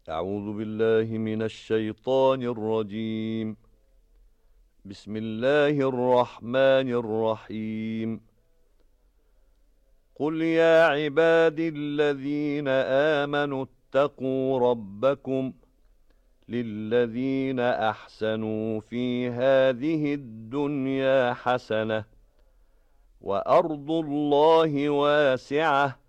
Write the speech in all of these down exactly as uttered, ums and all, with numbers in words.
أعوذ بالله من الشيطان الرجيم. بسم الله الرحمن الرحيم. قل يا عبادي الذين آمنوا اتقوا ربكم للذين أحسنوا في هذه الدنيا حسنة وأرض الله واسعة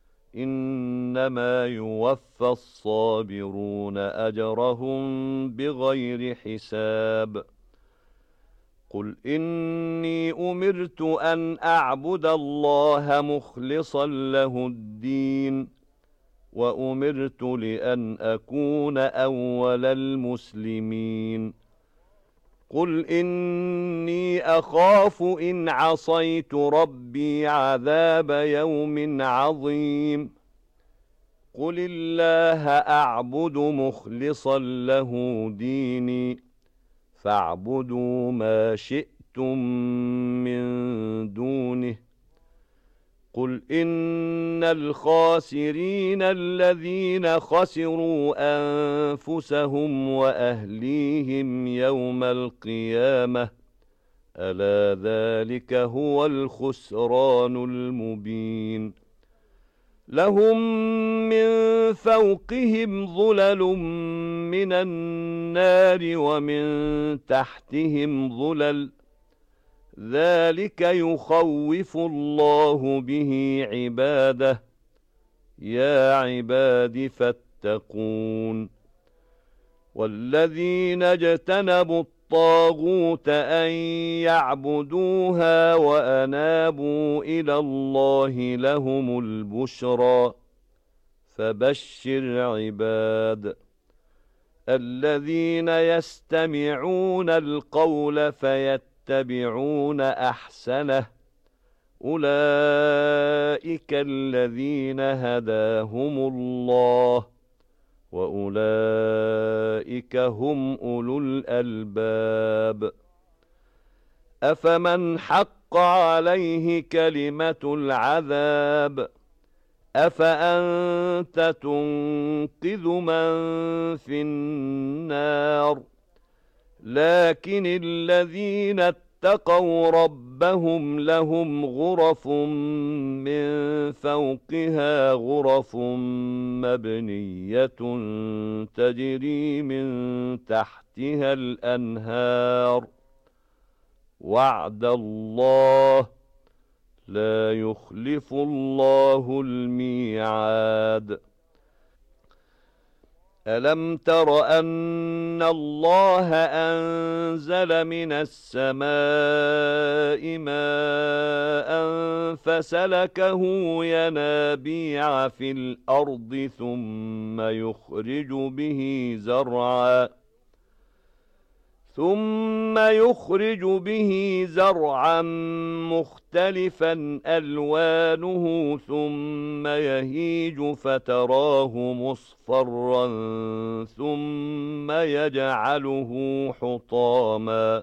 إنما يوفى الصابرون أجرهم بغير حساب. قل إني أمرت أن أعبد الله مخلصا له الدين وأمرت لأن أكون أول المسلمين. قل إني أخاف إن عصيت ربي عذاب يوم عظيم. قل الله أعبد مخلصا له ديني فاعبدوا ما شئتم من دونه. قل إن الخاسرين الذين خسروا أنفسهم وأهليهم يوم القيامة ألا ذلك هو الخسران المبين. لهم من فوقهم ظلل من النار ومن تحتهم ظلل ذلك يخوف الله به عباده. يا عباد فاتقون. والذين اجتنبوا الطاغوت أن يعبدوها وأنابوا إلى الله لهم البشرى فبشر عباد. الذين يستمعون القول فيتبعون أحسنه أولئك الذين هداهم الله وأولئك هم أولو الألباب. أفمن حق عليه كلمة العذاب أفأنت تنقذ من في النار. لكن الذين اتقوا ربهم لهم غرف من فوقها غرف مبنية تجري من تحتها الأنهار وعد الله لا يخلف الله الميعاد. ألم تر أن الله أنزل من السماء ماء فسلكه ينابيع في الأرض ثم يخرج به زرعا ثم يخرج به زرعا مختلفا ألوانه ثم يهيج فتراه مصفرا ثم يجعله حطاما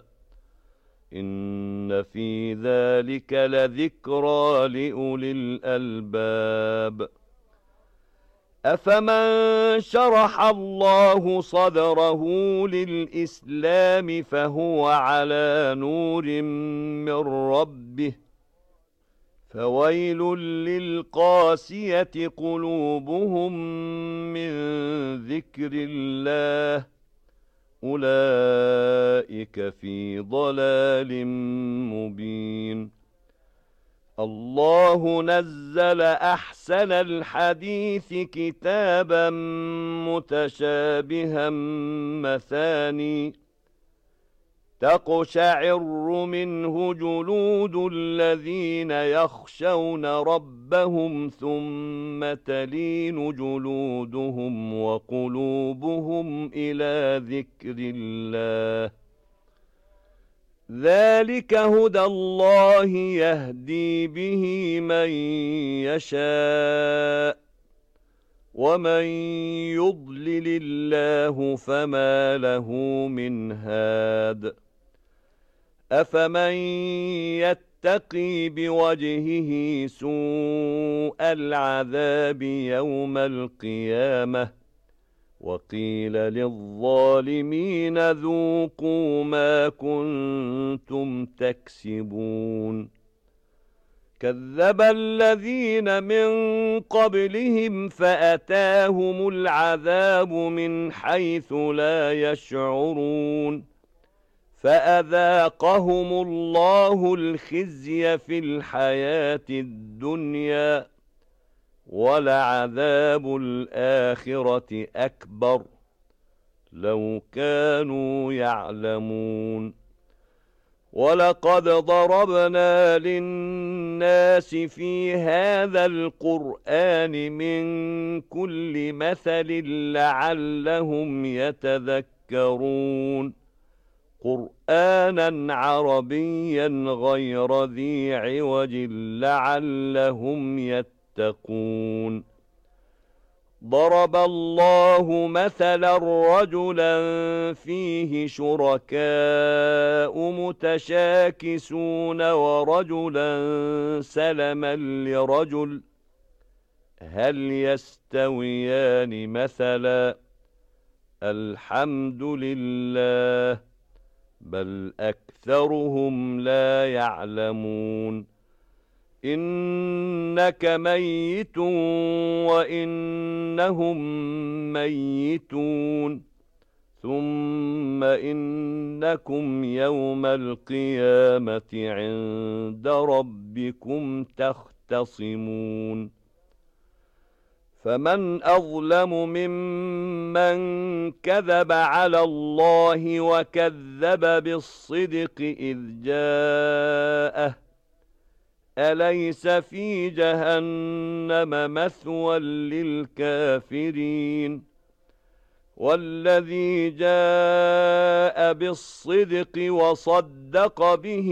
إن في ذلك لذكرى لأولي الألباب. أفمن شرح الله صدره للإسلام فهو على نور من ربه فويل للقاسية قلوبهم من ذكر الله أولئك في ضلال مبين. الله نزل أحسن الحديث كتابا متشابها مثاني تقشعر منه جلود الذين يخشون ربهم ثم تلين جلودهم وقلوبهم إلى ذكر الله ذلك هدى الله يهدي به من يشاء ومن يضلل الله فما له من هاد. أفمن يتقي بوجهه سوء العذاب يوم القيامة وقيل للظالمين ذوقوا ما كنتم تكسبون كذب الذين من قبلهم فأتاهم العذاب من حيث لا يشعرون فأذاقهم الله الخزي في الحياة الدنيا ولعذاب الآخرة أكبر لو كانوا يعلمون ولقد ضربنا للناس في هذا القرآن من كل مثل لعلهم يتذكرون قرآنا عربيا غير ذي عوج لعلهم يتقون ضرب الله مثلا رجلا فيه شركاء متشاكسون ورجلا سلما لرجل هل يستويان مثلا الحمد لله بل أكثرهم لا يعلمون إنك ميت وإنهم ميتون ثم إنكم يوم القيامة عند ربكم تختصمون فمن أظلم ممن كذب على الله وكذب بالصدق إذ جاءه أليس في جهنم مثوى للكافرين والذي جاء بالصدق وصدق به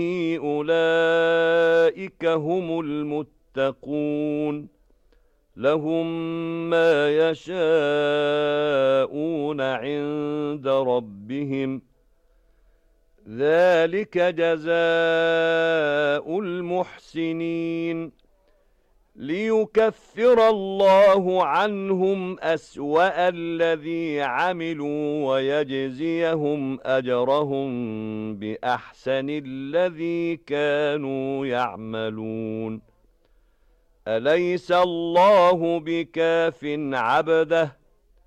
أولئك هم المتقون لهم ما يشاءون عند ربهم ذلك جزاء المحسنين ليكفر الله عنهم أسوأ الذي عملوا ويجزيهم أجرهم بأحسن الذي كانوا يعملون أليس الله بكاف عبده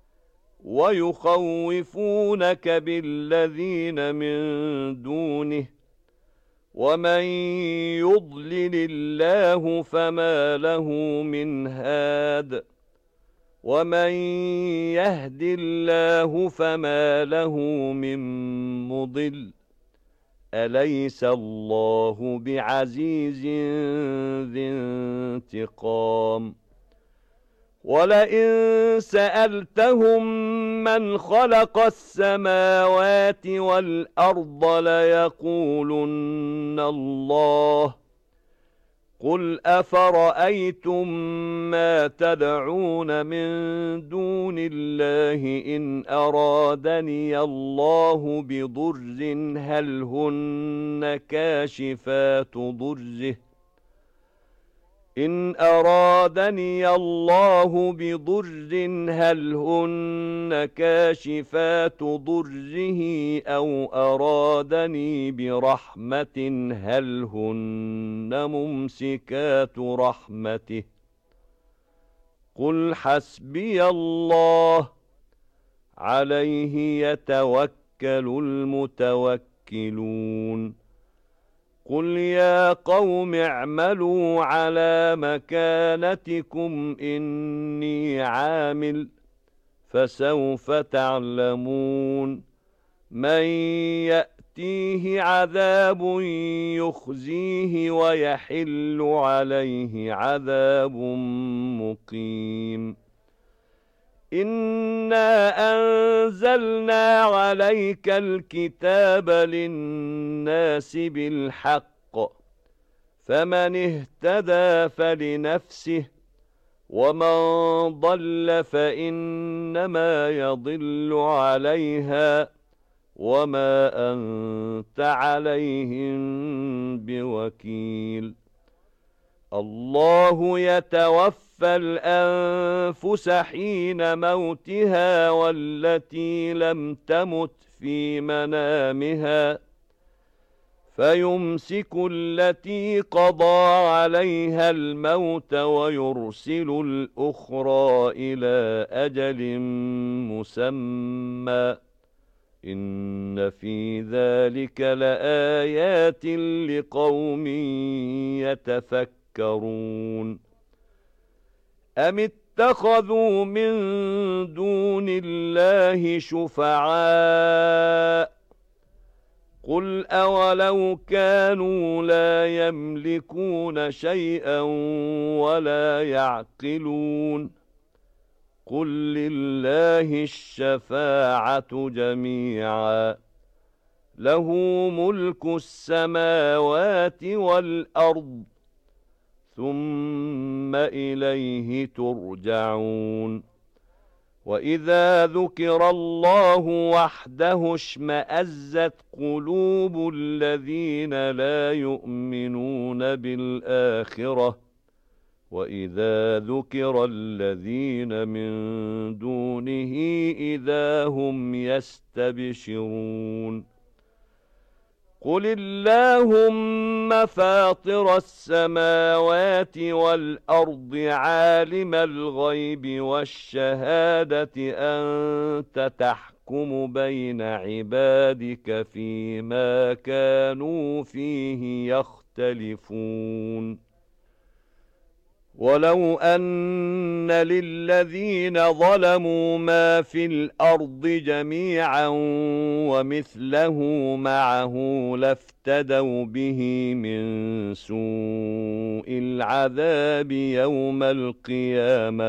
ويخوفونك بالذين من دونه ومن يضلل الله فما له من هاد ومن يهد الله فما له من مضل أليس الله بعزيز ذي انتقام ولئن سألتهم من خلق السماوات والأرض ليقولن الله قل أفرأيتم ما تدعون من دون الله إن أرادني الله بضر هل هن كاشفات ضره إن أرادني الله بضر هل هن كاشفات ضره أو أرادني برحمة هل هن ممسكات رحمته قل حسبي الله عليه يتوكل المتوكلون قل يا قوم اعملوا على مكانتكم إني عامل فسوف تعلمون من يأتيه عذاب يخزيه ويحل عليه عذاب مقيم إنا أنزلنا عليك الكتاب للناس بالحق فمن اهتدى فلنفسه ومن ضل فإنما يضل عليها وما أنت عليهم بوكيل الله يتوفى يتوفى الأنفس حين موتها والتي لم تمت في منامها فيمسك التي قضى عليها الموت ويرسل الأخرى إلى أجل مسمى إن في ذلك لآيات لقوم يتفكرون أم اتخذوا من دون الله شفعاء قل أولو كانوا لا يملكون شيئا ولا يعقلون قل لله الشفاعة جميعا له ملك السماوات والأرض ثم إليه ترجعون وإذا ذكر الله وحده اشمأزت قلوب الذين لا يؤمنون بالآخرة وإذا ذكر الذين من دونه إذا هم يستبشرون قل اللهم فاطر السماوات والأرض عالم الغيب والشهادة أنت تحكم بين عبادك فيما كانوا فيه يختلفون ولو أن للذين ظلموا ما في الأرض جميعا ومثله معه لافتدوا به من سوء العذاب يوم القيامة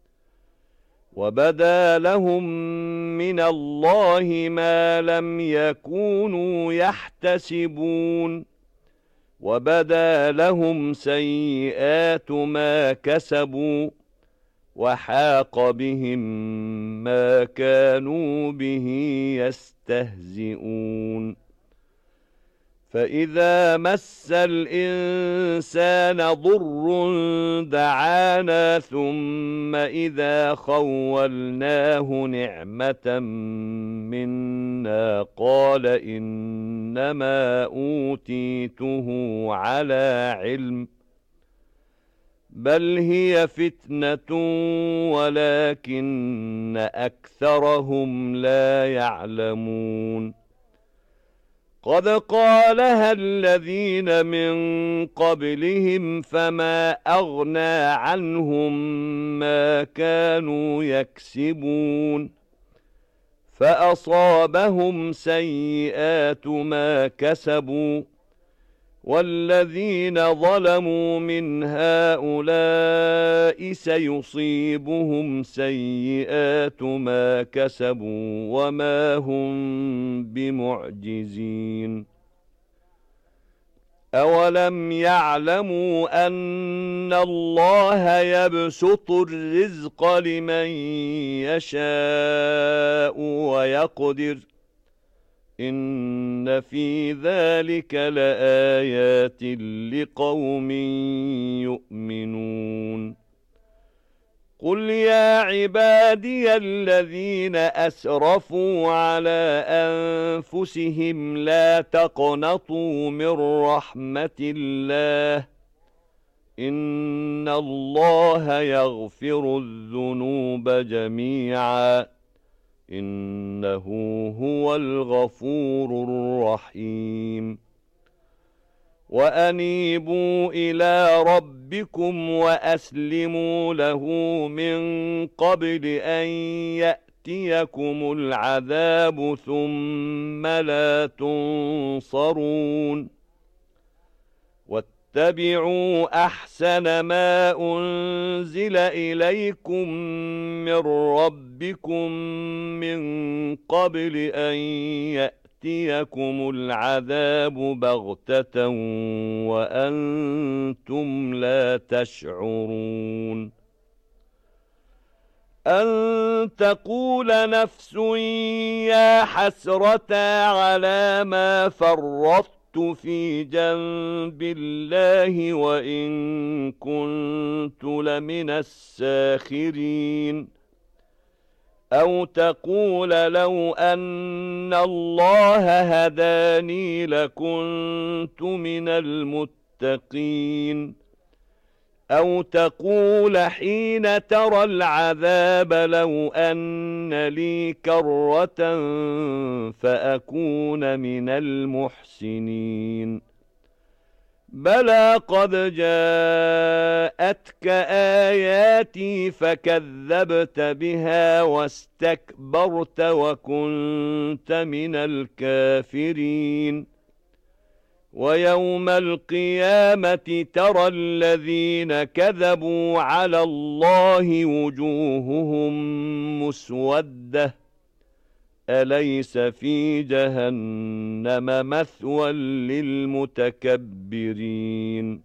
وبدا لهم من الله ما لم يكونوا يحتسبون وبدا لهم سيئات ما كسبوا وحاق بهم ما كانوا به يستهزئون فإذا مس الإنسان ضر دعانا ثم إذا خولناه نعمة منا قال إنما أوتيته على علم بل هي فتنة ولكن أكثرهم لا يعلمون قد قالها الذين من قبلهم فما أغنى عنهم ما كانوا يكسبون فأصابهم سيئات ما كسبوا والذين ظلموا من هؤلاء سيصيبهم سيئات ما كسبوا وما هم بمعجزين أولم يعلموا أن الله يبسط الرزق لمن يشاء ويقدر إن في ذلك لآيات لقوم يؤمنون قل يا عبادي الذين أسرفوا على أنفسهم لا تقنطوا من رحمة الله إن الله يغفر الذنوب جميعا إنه هو الغفور الرحيم وأنيبوا إلى ربكم وأسلموا له من قبل أن يأتيكم العذاب ثم لا تنصرون واتبعوا أحسن ما أنزل إليكم من ربكم من قبل أن يأتيكم العذاب بغتة وأنتم لا تشعرون أن تقول نفس يا حسرة على ما فرطت كنت في جنب الله وإن كنت لمن الساخرين أو تقول لو أن الله هداني لكنت من المتقين أو تقول حين ترى العذاب لو أن لي كرة فأكون من المحسنين بلى قد جاءتك آياتي فكذبت بها واستكبرت وكنت من الكافرين ويوم القيامة ترى الذين كذبوا على الله وجوههم مسودة أليس في جهنم مثوى للمتكبرين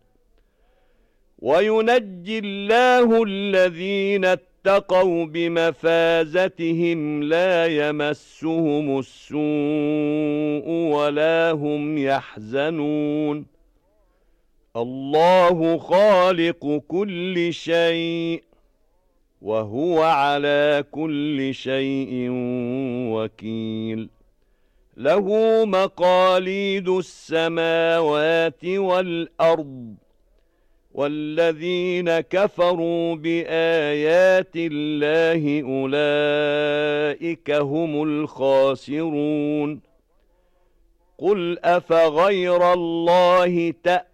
وينجي الله الذين اتقوا بمفازتهم لا يمسهم السوء ولا هم يحزنون الله خالق كل شيء وهو على كل شيء وكيل له مقاليد السماوات والأرض والذين كفروا بآيات الله أولئك هم الخاسرون قل أفغير الله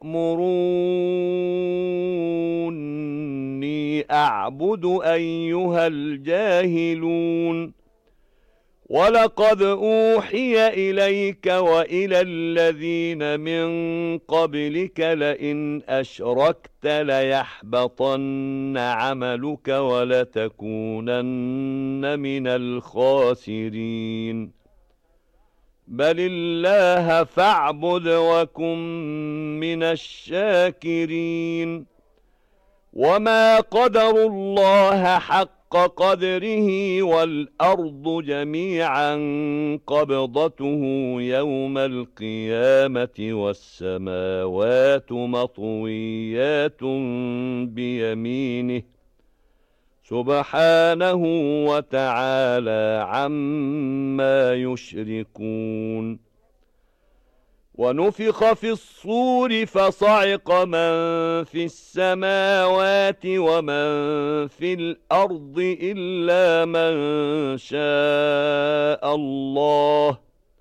تأمروني أعبد أيها الجاهلون ولقد أوحي إليك وإلى الذين من قبلك لئن أشركت ليحبطن عملك ولتكونن من الخاسرين بل الله فاعبد وكن من الشاكرين وما قدروا الله حق قدره والأرض جميعا قبضته يوم القيامة والسماوات مطويات بيمينه سبحانه وتعالى عما يشركون ونفخ في الصور فصعق من في السماوات ومن في الأرض إلا من شاء الله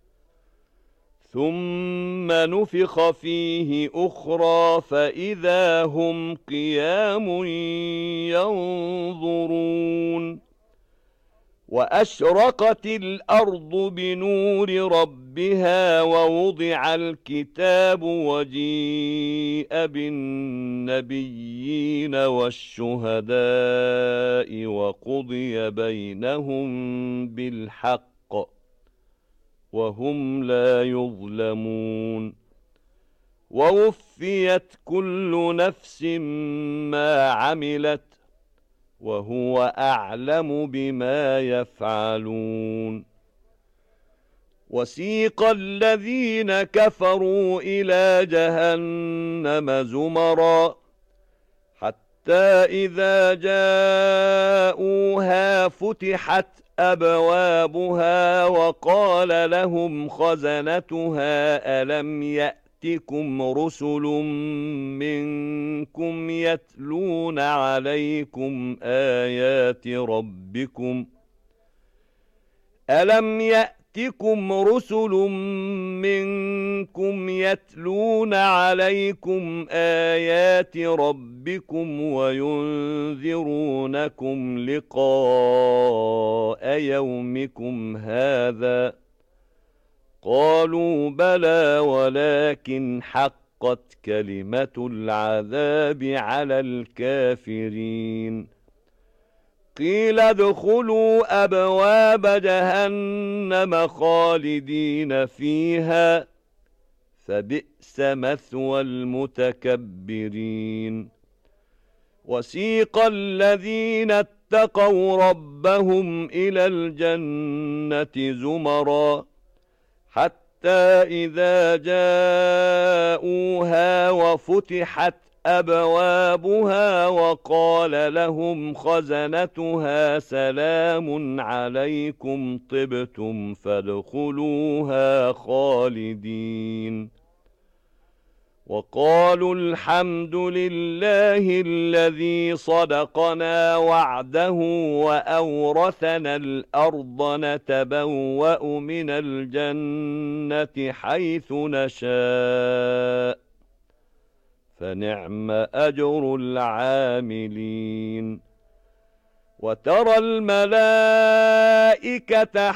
ثم نفخ فيه أخرى فإذا هم قيام ينظرون وأشرقت الأرض بنور ربها ووضع الكتاب وجيء بالنبيين والشهداء وقضي بينهم بالحق وهم لا يظلمون ووفيت كل نفس ما عملت وهو أعلم بما يفعلون وسيق الذين كفروا إلى جهنم زمرا حتى إذا جاءوها فتحت أبوابها وقال لهم خزنتها ألم يأتكم رسل منكم يتلون عليكم آيات ربكم ألم يأتكم رسل منكم يتلون عليكم آيات ربكم وينذرونكم لقاء يومكم هذا قالوا بلى ولكن حقت كلمة العذاب على الكافرين قيل ادخلوا أبواب جهنم خالدين فيها فبئس مثوى المتكبرين وسيق الذين اتقوا ربهم إلى الجنة زمرا حتى إذا جاءوها وفتحت أبوابها وقال لهم خزنتها سلام عليكم طبتم فادخلوها خالدين وقالوا الحمد لله الذي صدقنا وعده وأورثنا الأرض نتبوأ من الجنة حيث نشاء فنعم أجر العاملين وترى الملائكة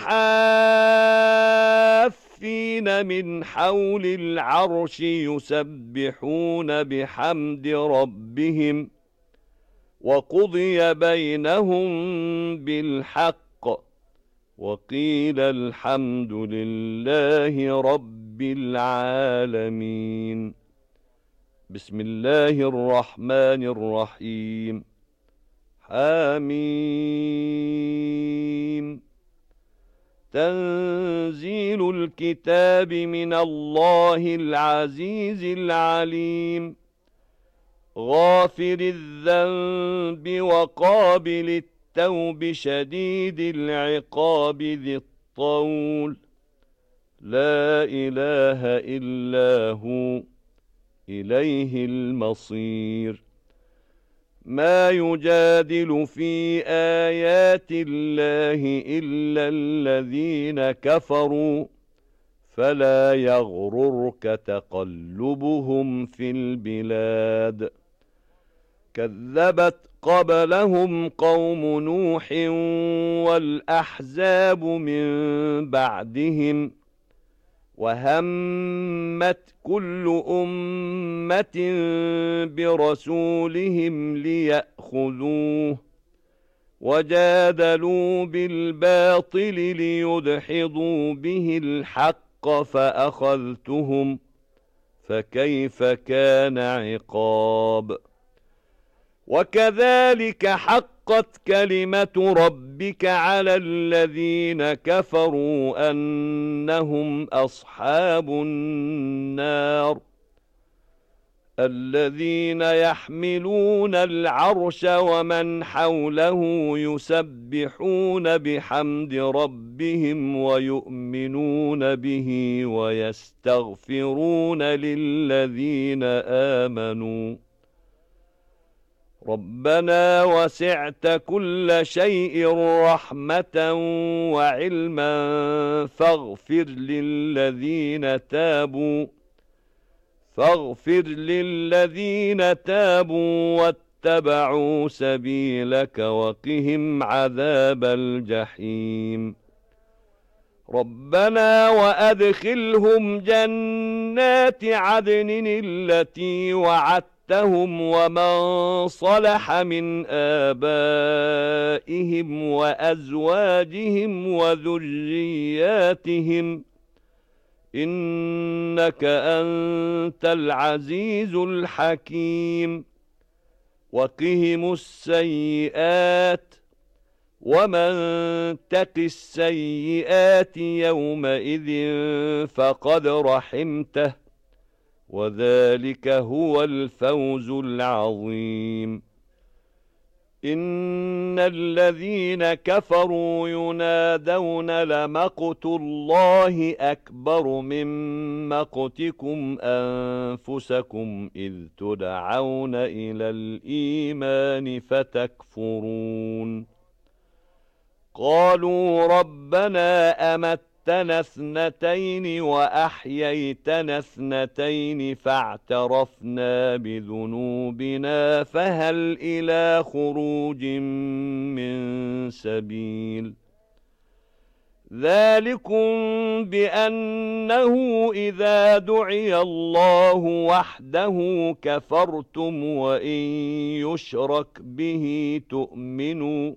حافين من حول العرش يسبحون بحمد ربهم وقضي بينهم بالحق وقيل الحمد لله رب العالمين. بسم الله الرحمن الرحيم. حميم. تنزيل الكتاب من الله العزيز العليم غافر الذنب وقابل التوب شديد العقاب ذي الطول لا إله إلا هو إليه المصير. ما يجادل في آيات الله إلا الذين كفروا فلا يغررك تقلبهم في البلاد. كذبت قبلهم قوم نوح والأحزاب من بعدهم وهمت كل أمة برسولهم ليأخذوه وجادلوا بالباطل ليدحضوا به الحق فأخذتهم فكيف كان عقاب. وكذلك حقت كلمة ربك على الذين كفروا أنهم أصحاب النار الذين يحملون العرش ومن حوله يسبحون بحمد ربهم ويؤمنون به ويستغفرون للذين آمنوا ربنا وسعت كل شيء رحمة وعلما فاغفر للذين تابوا فاغفر للذين تابوا واتبعوا سبيلك وقهم عذاب الجحيم. ربنا وأدخلهم جنات عدن التي وعدتهم ومن صلح من آبائهم وأزواجهم وذرياتهم إنك أنت العزيز الحكيم. وقهم السيئات ومن تق السيئات يومئذ فقد رحمته وذلك هو الفوز العظيم. إن الذين كفروا ينادون لمقت الله أكبر من مقتكم أنفسكم إذ تدعون إلى الإيمان فتكفرون. قالوا ربنا أمتنا اثنتين وأحييتنا اثنتين فاعترفنا بذنوبنا فهل إلى خروج من سبيل. ذلكم بأنه إذا دعي الله وحده كفرتم وإن يشرك به تؤمنوا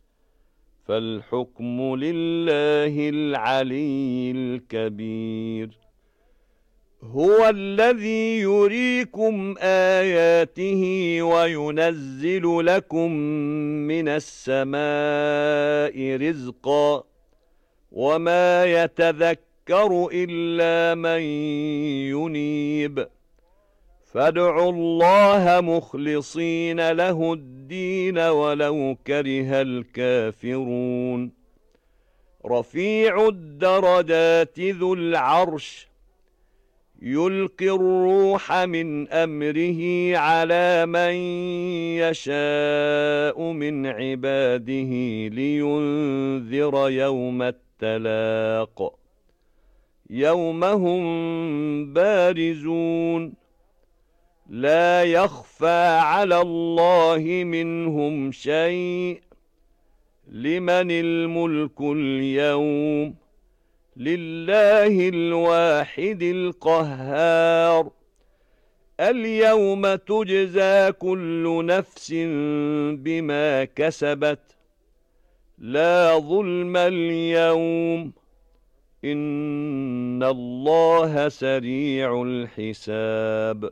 فالحكم لله العلي الكبير. هو الذي يريكم آياته وينزل لكم من السماء رزقا وما يتذكر يذكر إلا من ينيب فادعوا الله مخلصين له الدين ولو كره الكافرون رفيع الدرجات ذو العرش يلقي الروح من أمره على من يشاء من عباده لينذر يوم التلاق يوم هم بارزون لا يخفى على الله منهم شيء لمن الملك اليوم لله الواحد القهار اليوم تجزى كل نفس بما كسبت لا ظلم اليوم إن الله سريع الحساب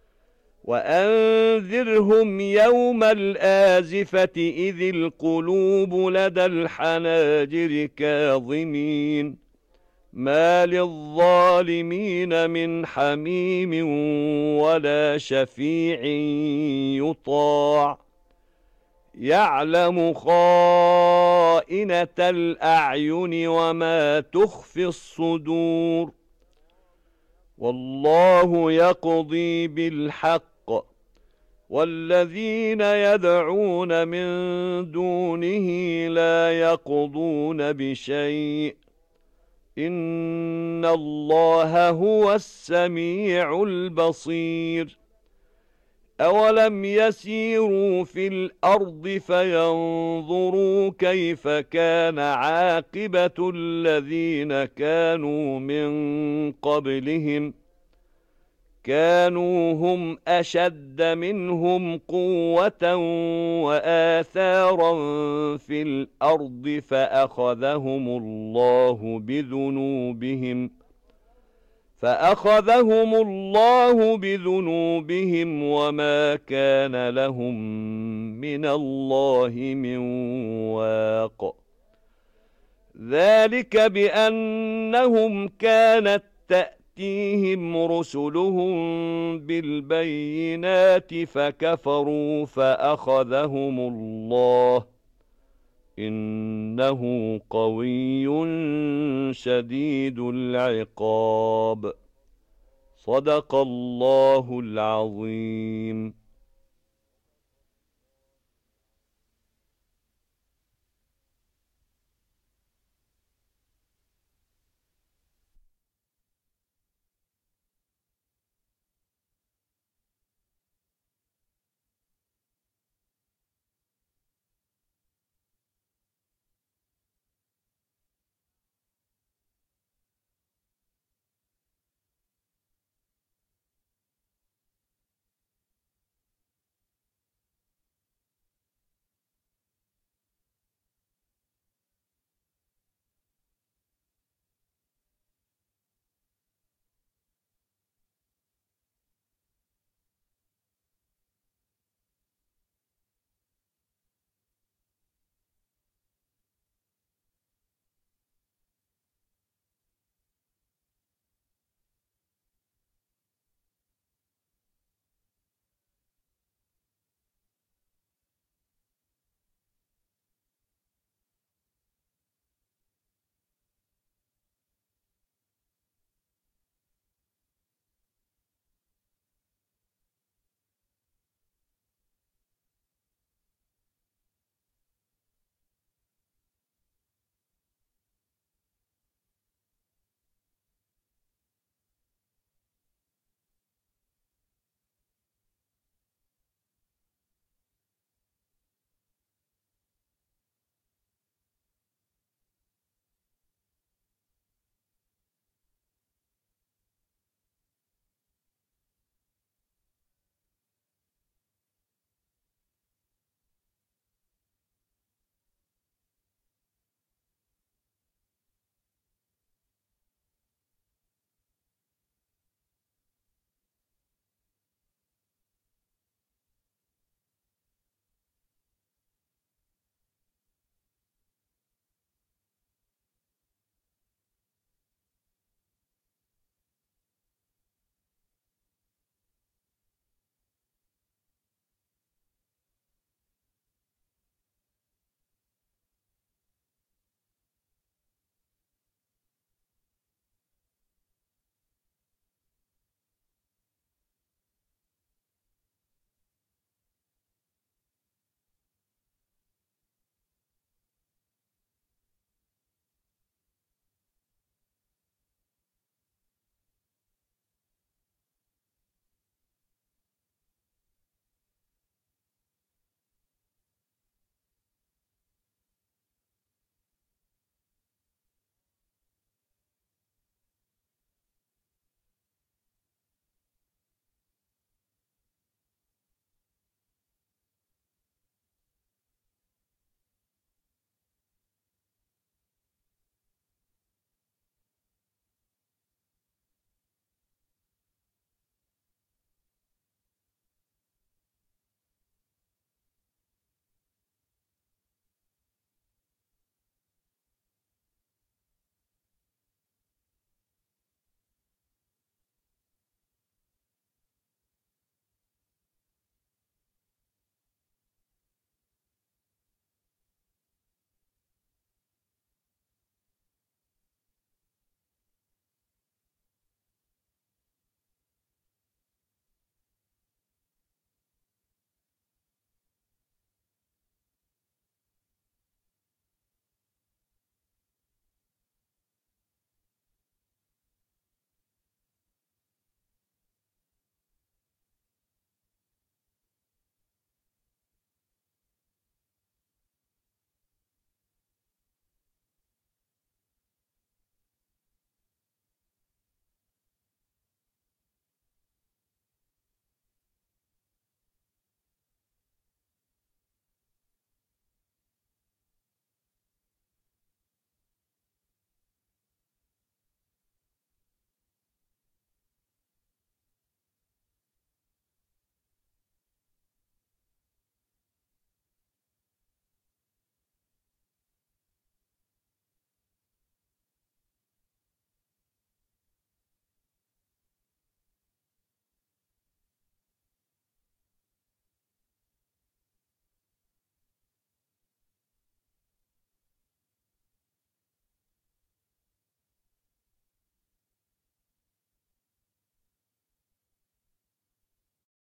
وأنذرهم يوم الآزفة إذ القلوب لدى الحناجر كاظمين ما للظالمين من حميم ولا شفيع يطاع يعلم خائنة الأعين وما تخفي الصدور والله يقضي بالحق والذين يدعون من دونه لا يقضون بشيء إن الله هو السميع البصير أولم يسيروا في الأرض فينظروا كيف كان عاقبة الذين كانوا من قبلهم كانوا هم أشد منهم قوة وآثارا في الأرض فأخذهم الله بذنوبهم فأخذهم الله بذنوبهم وما كان لهم من الله من واق ذلك بأنهم كانت تأتيهم رسلهم بالبينات فكفروا فأخذهم الله إنه قوي شديد العقاب صدق الله العظيم.